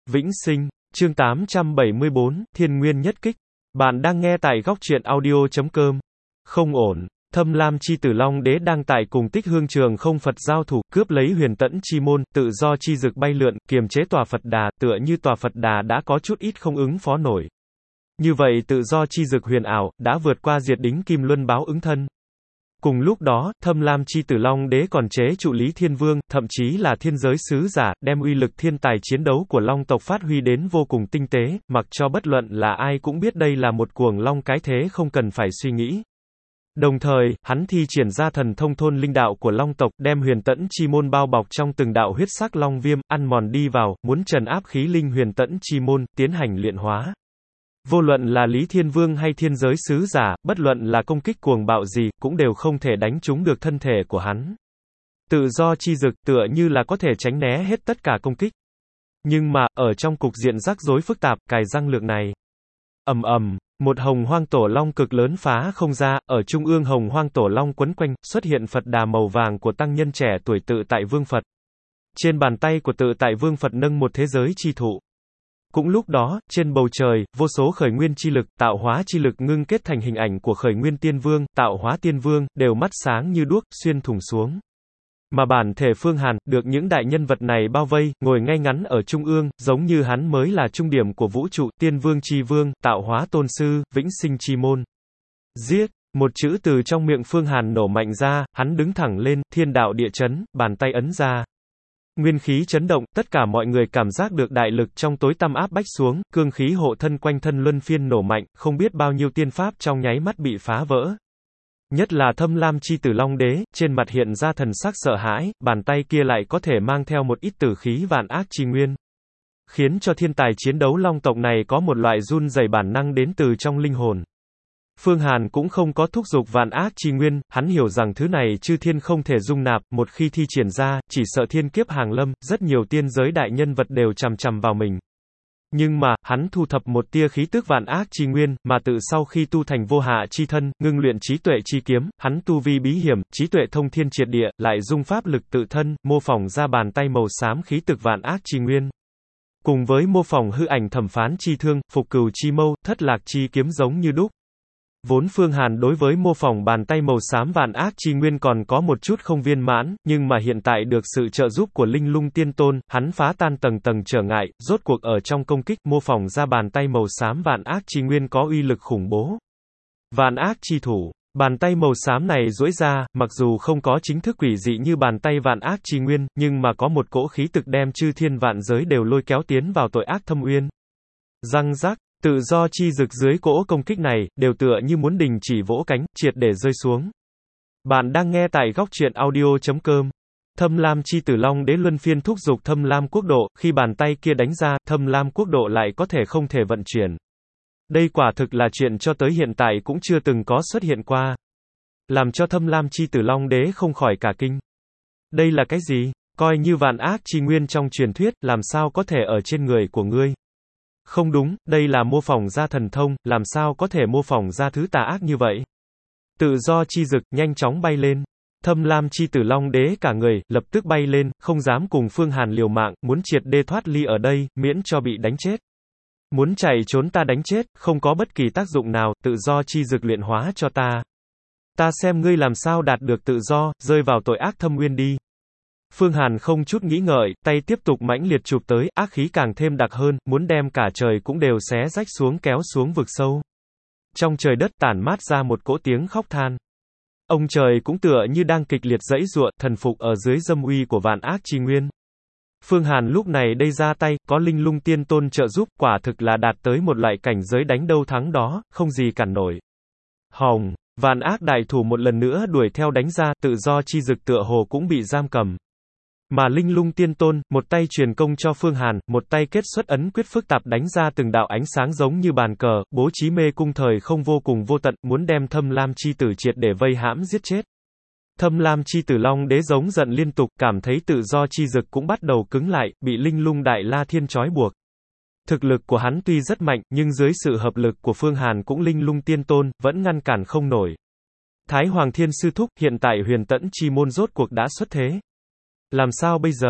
Vĩnh sinh, chương 874, Thiên Nguyên nhất kích. Bạn đang nghe tại góc truyện audio.com. Không ổn. Thâm Lam Chi Tử Long Đế đang tại cùng Tích Hương Trường Không Phật giao thủ, cướp lấy Huyền Tẫn Chi Môn, tự do chi dực bay lượn, kiềm chế tòa Phật Đà, tựa như tòa Phật Đà đã có chút ít không ứng phó nổi. Như vậy tự do chi dực huyền ảo, đã vượt qua diệt đính Kim Luân báo ứng thân. Cùng lúc đó, Thâm Lam Chi Tử Long Đế còn chế trụ Lý Thiên Vương, thậm chí là thiên giới sứ giả, đem uy lực thiên tài chiến đấu của Long tộc phát huy đến vô cùng tinh tế, mặc cho bất luận là ai cũng biết đây là một cuồng long cái thế không cần phải suy nghĩ. Đồng thời, hắn thi triển ra thần thông thôn linh đạo của Long tộc, đem Huyền Tẫn Chi Môn bao bọc trong từng đạo huyết sắc long viêm, ăn mòn đi vào, muốn trần áp khí linh Huyền Tẫn Chi Môn, tiến hành luyện hóa. Vô luận là Lý Thiên Vương hay thiên giới sứ giả, bất luận là công kích cuồng bạo gì, cũng đều không thể đánh trúng được thân thể của hắn. Tự do chi dực, tựa như là có thể tránh né hết tất cả công kích. Nhưng mà, ở trong cục diện rắc rối phức tạp, cài răng lược này. Ầm ầm, một hồng hoang tổ long cực lớn phá không ra, ở trung ương hồng hoang tổ long quấn quanh, xuất hiện Phật Đà màu vàng của tăng nhân trẻ tuổi Tự Tại Vương Phật. Trên bàn tay của Tự Tại Vương Phật nâng một thế giới chi thụ. Cũng lúc đó, trên bầu trời, vô số khởi nguyên chi lực, tạo hóa chi lực ngưng kết thành hình ảnh của khởi nguyên tiên vương, tạo hóa tiên vương, đều mắt sáng như đuốc, xuyên thủng xuống. Mà bản thể Phương Hàn, được những đại nhân vật này bao vây, ngồi ngay ngắn ở trung ương, giống như hắn mới là trung điểm của vũ trụ, tiên vương chi vương, tạo hóa tôn sư, vĩnh sinh chi môn. Giết! Một chữ từ trong miệng Phương Hàn nổ mạnh ra, hắn đứng thẳng lên, thiên đạo địa chấn, bàn tay ấn ra. Nguyên khí chấn động, tất cả mọi người cảm giác được đại lực trong tối tăm áp bách xuống, cương khí hộ thân quanh thân luân phiên nổ mạnh, không biết bao nhiêu tiên pháp trong nháy mắt bị phá vỡ. Nhất là Thâm Lam Chi Tử Long Đế, trên mặt hiện ra thần sắc sợ hãi, bàn tay kia lại có thể mang theo một ít tử khí vạn ác chi nguyên. Khiến cho thiên tài chiến đấu long tộc này có một loại run rẩy bản năng đến từ trong linh hồn. Phương Hàn cũng không có thúc giục vạn ác chi nguyên, hắn hiểu rằng thứ này chư thiên không thể dung nạp, một khi thi triển ra, chỉ sợ thiên kiếp hàng lâm, rất nhiều tiên giới đại nhân vật đều chằm chằm vào mình. Nhưng mà, hắn thu thập một tia khí tức vạn ác chi nguyên, mà tự sau khi tu thành vô hạ chi thân, ngưng luyện trí tuệ chi kiếm, hắn tu vi bí hiểm, trí tuệ thông thiên triệt địa, lại dung pháp lực tự thân, mô phỏng ra bàn tay màu xám khí tức vạn ác chi nguyên. Cùng với mô phỏng hư ảnh thẩm phán chi thương, phục cừu chi mâu, thất lạc chi kiếm giống như đúc. Vốn Phương Hàn đối với mô phỏng bàn tay màu xám vạn ác chi nguyên còn có một chút không viên mãn, nhưng mà hiện tại được sự trợ giúp của Linh Lung Tiên Tôn, hắn phá tan tầng tầng trở ngại, rốt cuộc ở trong công kích, mô phỏng ra bàn tay màu xám vạn ác chi nguyên có uy lực khủng bố. Vạn ác chi thủ, bàn tay màu xám này duỗi ra, mặc dù không có chính thức quỷ dị như bàn tay vạn ác chi nguyên, nhưng mà có một cỗ khí thực đem chư thiên vạn giới đều lôi kéo tiến vào tội ác thâm uyên. Răng rắc. Tự do chi dực dưới cỗ công kích này, đều tựa như muốn đình chỉ vỗ cánh, triệt để rơi xuống. Bạn đang nghe tại góc truyện audio.com. Thâm Lam Chi Tử Long Đế luân phiên thúc giục Thâm Lam Quốc Độ, khi bàn tay kia đánh ra, Thâm Lam Quốc Độ lại có thể không thể vận chuyển. Đây quả thực là chuyện cho tới hiện tại cũng chưa từng có xuất hiện qua. Làm cho Thâm Lam Chi Tử Long Đế không khỏi cả kinh. Đây là cái gì? Coi như vạn ác chi nguyên trong truyền thuyết, làm sao có thể ở trên người của ngươi? Không đúng, đây là mô phỏng ra thần thông, làm sao có thể mô phỏng ra thứ tà ác như vậy? Tự do chi dực, nhanh chóng bay lên. Thâm Lam Chi Tử Long Đế cả người, lập tức bay lên, không dám cùng Phương Hàn liều mạng, muốn triệt để thoát ly ở đây, miễn cho bị đánh chết. Muốn chạy trốn ta đánh chết, không có bất kỳ tác dụng nào, tự do chi dực luyện hóa cho ta. Ta xem ngươi làm sao đạt được tự do, rơi vào tội ác thâm uyên đi. Phương Hàn không chút nghĩ ngợi, tay tiếp tục mãnh liệt chụp tới, ác khí càng thêm đặc hơn, muốn đem cả trời cũng đều xé rách xuống kéo xuống vực sâu. Trong trời đất tản mát ra một cỗ tiếng khóc than. Ông trời cũng tựa như đang kịch liệt giãy giụa, thần phục ở dưới dâm uy của vạn ác chi nguyên. Phương Hàn lúc này đây ra tay, có Linh Lung Tiên Tôn trợ giúp, quả thực là đạt tới một loại cảnh giới đánh đâu thắng đó, không gì cản nổi. Hồng, vạn ác đại thủ một lần nữa đuổi theo đánh ra, tự do chi dực tựa hồ cũng bị giam cầm. Mà Linh Lung Tiên Tôn, một tay truyền công cho Phương Hàn, một tay kết xuất ấn quyết phức tạp đánh ra từng đạo ánh sáng giống như bàn cờ, bố trí mê cung thời không vô cùng vô tận, muốn đem Thâm Lam Chi Tử triệt để vây hãm giết chết. Thâm Lam Chi Tử Long Đế giống giận liên tục, cảm thấy tự do chi dực cũng bắt đầu cứng lại, bị Linh Lung Đại La Thiên trói buộc. Thực lực của hắn tuy rất mạnh, nhưng dưới sự hợp lực của Phương Hàn cũng Linh Lung Tiên Tôn, vẫn ngăn cản không nổi. Thái Hoàng Thiên Sư Thúc, hiện tại Huyền Tẫn Chi Môn rốt cuộc đã xuất thế. Làm sao bây giờ?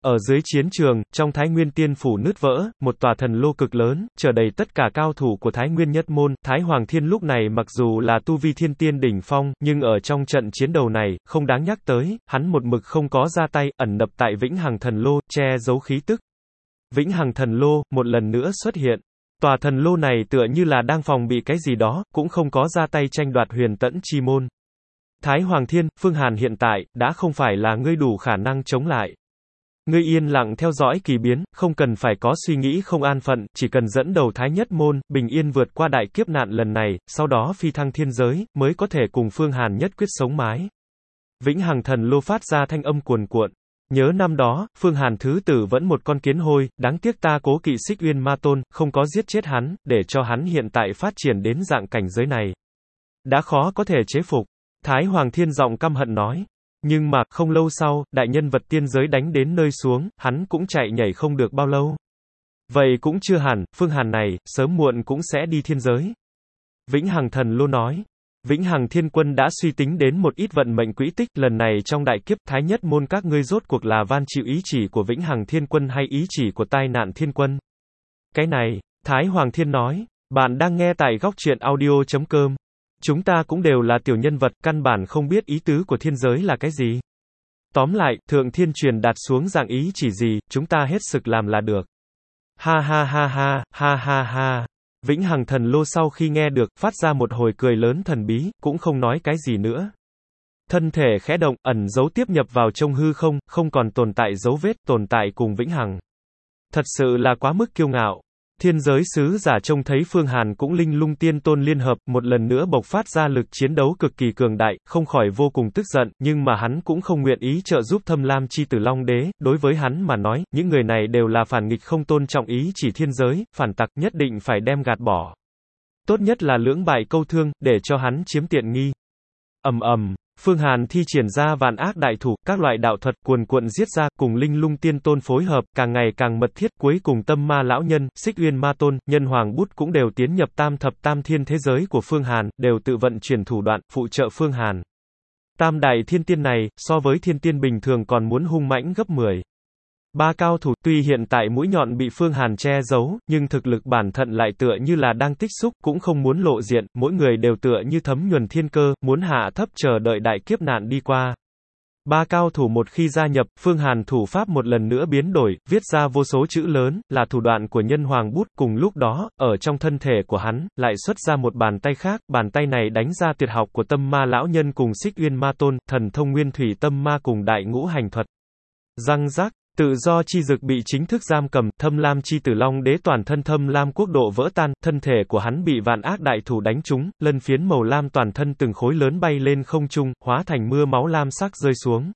Ở dưới chiến trường, trong Thái Nguyên Tiên Phủ nứt vỡ, một tòa thần lô cực lớn, chở đầy tất cả cao thủ của Thái Nguyên Nhất Môn. Thái Hoàng Thiên lúc này mặc dù là tu vi thiên tiên đỉnh phong, nhưng ở trong trận chiến đầu này, không đáng nhắc tới, hắn một mực không có ra tay, ẩn nấp tại Vĩnh Hằng Thần Lô, che giấu khí tức. Vĩnh Hằng Thần Lô, một lần nữa xuất hiện. Tòa thần lô này tựa như là đang phòng bị cái gì đó, cũng không có ra tay tranh đoạt Huyền Tẫn Chi Môn. Thái Hoàng Thiên, Phương Hàn hiện tại, đã không phải là ngươi đủ khả năng chống lại. Ngươi yên lặng theo dõi kỳ biến, không cần phải có suy nghĩ không an phận, chỉ cần dẫn đầu Thái Nhất Môn, bình yên vượt qua đại kiếp nạn lần này, sau đó phi thăng thiên giới, mới có thể cùng Phương Hàn nhất quyết sống mái. Vĩnh Hằng Thần Lô phát ra thanh âm cuồn cuộn. Nhớ năm đó, Phương Hàn thứ tử vẫn một con kiến hôi, đáng tiếc ta cố kỵ Xích Uyên Ma Tôn, không có giết chết hắn, để cho hắn hiện tại phát triển đến dạng cảnh giới này. Đã khó có thể chế phục. Thái Hoàng Thiên giọng căm hận nói. Nhưng mà, không lâu sau, đại nhân vật tiên giới đánh đến nơi xuống, hắn cũng chạy nhảy không được bao lâu. Vậy cũng chưa hẳn, Phương Hàn này, sớm muộn cũng sẽ đi thiên giới. Vĩnh Hằng Thần Lô nói. Vĩnh Hằng Thiên Quân đã suy tính đến một ít vận mệnh quỹ tích, lần này trong đại kiếp Thái Nhất Môn các ngươi rốt cuộc là van chịu ý chỉ của Vĩnh Hằng Thiên Quân hay ý chỉ của Tai Nạn Thiên Quân? Cái này, Thái Hoàng Thiên nói, bạn đang nghe tại góc truyện audio.com. Chúng ta cũng đều là tiểu nhân vật, căn bản không biết ý tứ của thiên giới là cái gì. Tóm lại, Thượng Thiên truyền đạt xuống dạng ý chỉ gì, chúng ta hết sức làm là được. Ha ha ha ha, ha ha ha. Vĩnh Hằng Thần Lô sau khi nghe được, phát ra một hồi cười lớn thần bí, cũng không nói cái gì nữa. Thân thể khẽ động, ẩn dấu tiếp nhập vào trong hư không, không còn tồn tại dấu vết, tồn tại cùng Vĩnh Hằng. Thật sự là quá mức kiêu ngạo. Thiên giới sứ giả trông thấy Phương Hàn cũng Linh Lung Tiên Tôn liên hợp, một lần nữa bộc phát ra lực chiến đấu cực kỳ cường đại, không khỏi vô cùng tức giận, nhưng mà hắn cũng không nguyện ý trợ giúp Thâm Lam Chi Tử Long Đế, đối với hắn mà nói, những người này đều là phản nghịch không tôn trọng ý chỉ thiên giới, phản tặc nhất định phải đem gạt bỏ. Tốt nhất là lưỡng bại câu thương, để cho hắn chiếm tiện nghi. Ầm ầm. Phương Hàn thi triển ra vạn ác đại thủ, các loại đạo thuật cuồn cuộn giết ra, cùng Linh Lung Tiên Tôn phối hợp, càng ngày càng mật thiết, cuối cùng Tâm Ma lão nhân, Xích Uyên Ma Tôn, Nhân Hoàng Bút cũng đều tiến nhập tam thập tam thiên thế giới của Phương Hàn, đều tự vận chuyển thủ đoạn, phụ trợ Phương Hàn. Tam đại thiên tiên này, so với thiên tiên bình thường còn muốn hung mãnh gấp 10. Ba cao thủ, tuy hiện tại mũi nhọn bị Phương Hàn che giấu, nhưng thực lực bản thân lại tựa như là đang tích xúc, cũng không muốn lộ diện, mỗi người đều tựa như thấm nhuần thiên cơ, muốn hạ thấp chờ đợi đại kiếp nạn đi qua. Ba cao thủ một khi gia nhập, Phương Hàn thủ pháp một lần nữa biến đổi, viết ra vô số chữ lớn, là thủ đoạn của Nhân Hoàng Bút, cùng lúc đó, ở trong thân thể của hắn, lại xuất ra một bàn tay khác, bàn tay này đánh ra tuyệt học của Tâm Ma lão nhân cùng Xích Uyên Ma Tôn, thần thông Nguyên Thủy Tâm Ma cùng Đại Ngũ Hành Thuật. Răng rắc. Tự do chi dực bị chính thức giam cầm, Thâm Lam Chi Tử Long Đế toàn thân Thâm Lam quốc độ vỡ tan, thân thể của hắn bị vạn ác đại thủ đánh trúng, lân phiến màu lam toàn thân từng khối lớn bay lên không trung, hóa thành mưa máu lam sắc rơi xuống.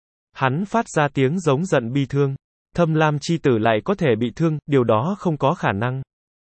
Hắn phát ra tiếng giống giận bi thương. Thâm Lam Chi Tử lại có thể bị thương, điều đó không có khả năng.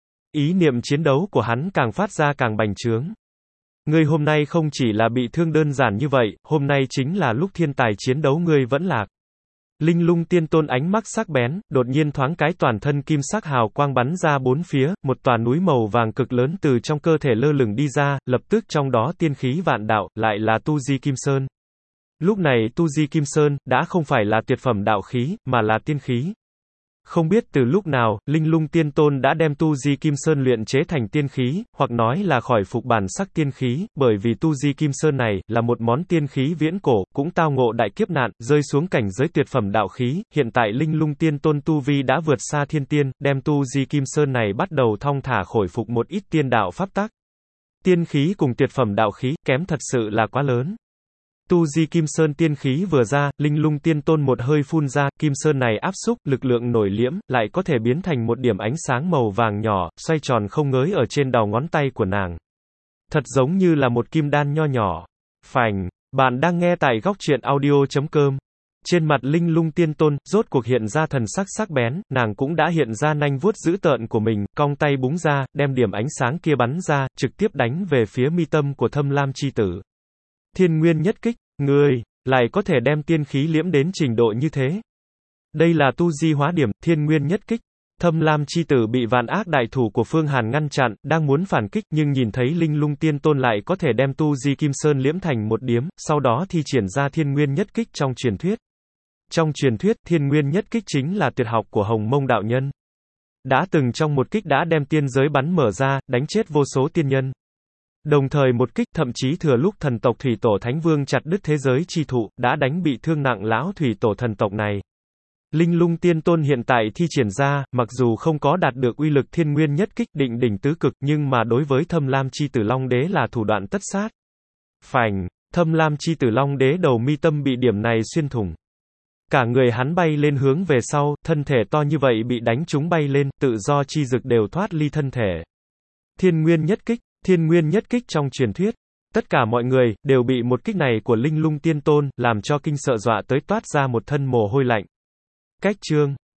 Ý niệm chiến đấu của hắn càng phát ra càng bành trướng. Ngươi hôm nay không chỉ là bị thương đơn giản như vậy, hôm nay chính là lúc thiên tài chiến đấu ngươi vẫn lạc. Linh Lung Tiên Tôn ánh mắt sắc bén, đột nhiên thoáng cái toàn thân kim sắc hào quang bắn ra bốn phía, một tòa núi màu vàng cực lớn từ trong cơ thể lơ lửng đi ra, lập tức trong đó tiên khí vạn đạo, lại là Tu Di Kim Sơn. Lúc này Tu Di Kim Sơn, đã không phải là tuyệt phẩm đạo khí, mà là tiên khí. Không biết từ lúc nào, Linh Lung Tiên Tôn đã đem Tu Di Kim Sơn luyện chế thành tiên khí, hoặc nói là khỏi phục bản sắc tiên khí, bởi vì Tu Di Kim Sơn này, là một món tiên khí viễn cổ, cũng tao ngộ đại kiếp nạn, rơi xuống cảnh giới tuyệt phẩm đạo khí, hiện tại Linh Lung Tiên Tôn Tu Vi đã vượt xa thiên tiên, đem Tu Di Kim Sơn này bắt đầu thong thả khôi phục một ít tiên đạo pháp tắc. Tiên khí cùng tuyệt phẩm đạo khí, kém thật sự là quá lớn. Tu Di Kim Sơn tiên khí vừa ra, Linh Lung Tiên Tôn một hơi phun ra, Kim Sơn này áp xúc, lực lượng nổi liễm, lại có thể biến thành một điểm ánh sáng màu vàng nhỏ, xoay tròn không ngới ở trên đầu ngón tay của nàng. Thật giống như là một kim đan nho nhỏ. Phành, bạn đang nghe tại góc truyện audio.com. Trên mặt Linh Lung Tiên Tôn, rốt cuộc hiện ra thần sắc sắc bén, nàng cũng đã hiện ra nanh vuốt dữ tợn của mình, cong tay búng ra, đem điểm ánh sáng kia bắn ra, trực tiếp đánh về phía mi tâm của Thâm Lam Chi Tử. Thiên Nguyên nhất kích, ngươi, lại có thể đem tiên khí liễm đến trình độ như thế. Đây là tu di hóa điểm, Thiên Nguyên nhất kích. Thâm Lam Chi Tử bị vạn ác đại thủ của Phương Hàn ngăn chặn, đang muốn phản kích, nhưng nhìn thấy Linh Lung Tiên Tôn lại có thể đem tu di Kim Sơn liễm thành một điếm, sau đó thi triển ra Thiên Nguyên nhất kích trong truyền thuyết. Trong truyền thuyết, Thiên Nguyên Nhất Kích chính là tuyệt học của Hồng Mông đạo nhân. Đã từng trong một kích đã đem tiên giới bắn mở ra, đánh chết vô số tiên nhân. Đồng thời một kích, thậm chí thừa lúc thần tộc Thủy Tổ Thánh Vương chặt đứt thế giới chi thụ, đã đánh bị thương nặng lão Thủy Tổ thần tộc này. Linh Lung Tiên Tôn hiện tại thi triển ra, mặc dù không có đạt được uy lực Thiên Nguyên Nhất Kích định đỉnh tứ cực, nhưng mà đối với Thâm Lam Chi Tử Long Đế là thủ đoạn tất sát. Phành, Thâm Lam Chi Tử Long Đế đầu mi tâm bị điểm này xuyên thủng. Cả người hắn bay lên hướng về sau, thân thể to như vậy bị đánh trúng bay lên, tự do chi dực đều thoát ly thân thể. Thiên Nguyên Nhất Kích, Thiên Nguyên Nhất Kích trong truyền thuyết. Tất cả mọi người, đều bị một kích này của Linh Lung Tiên Tôn, làm cho kinh sợ dọa tới toát ra một thân mồ hôi lạnh. Cách chương